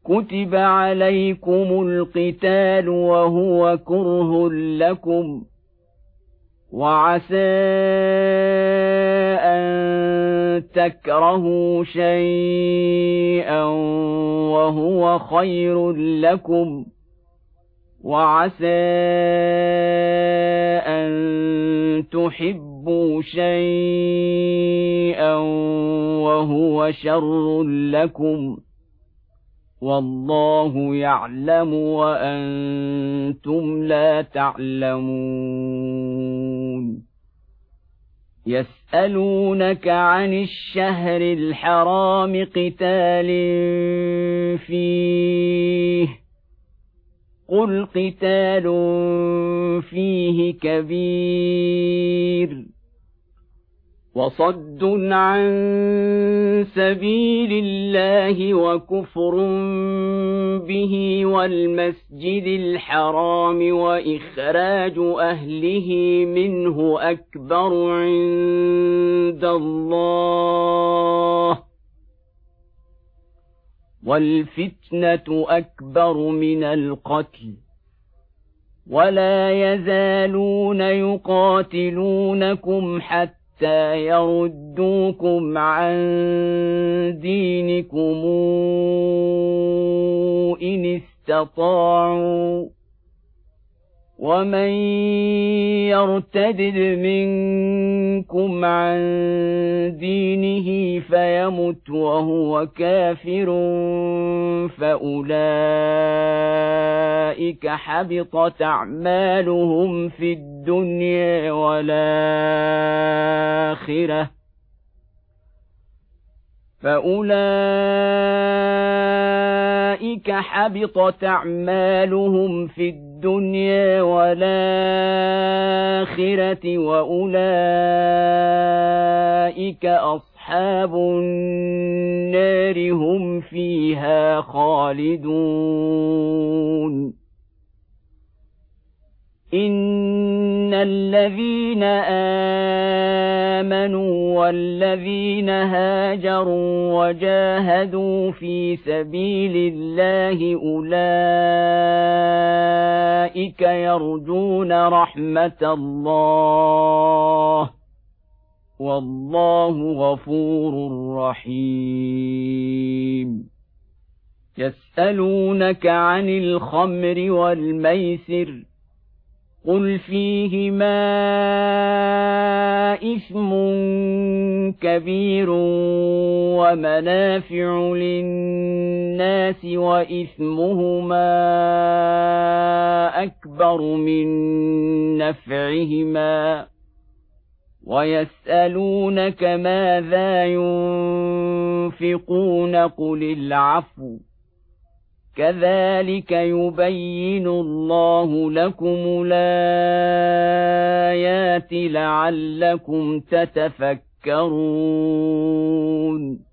كتب عليكم القتال وهو كره لكم وعسى أن تكرهوا شيئا وهو خير لكم وعسى أن تحبوا شيئا وهو شر لكم والله يعلم وأنتم لا تعلمون يسألونك عن الشهر الحرام قتال فيه قل قتال فيه كبير وصد عن سبيل الله وكفر به والمسجد الحرام وإخراج أهله منه أكبر عند الله والفتنة أكبر من القتل ولا يزالون يقاتلونكم حتى يردوكم عن دينكم إن استطاعوا ومن يرتد منكم عن دينه فيمت وهو كافر فأولئك حبطت أعمالهم في الدنيا والآخرة وأولئك أصحاب النار هم فيها خالدون إن الذين آمنوا والذين هاجروا وجاهدوا في سبيل الله أولئك يرجون رحمة الله والله غفور رحيم يسألونك عن الخمر والميسر قل فيهما إثم كبير ومنافع للناس وإثمهما أكبر من نفعهما ويسألونك ماذا ينفقون قل العفو كذلك يبين الله لكم الآيات لعلكم تتفكرون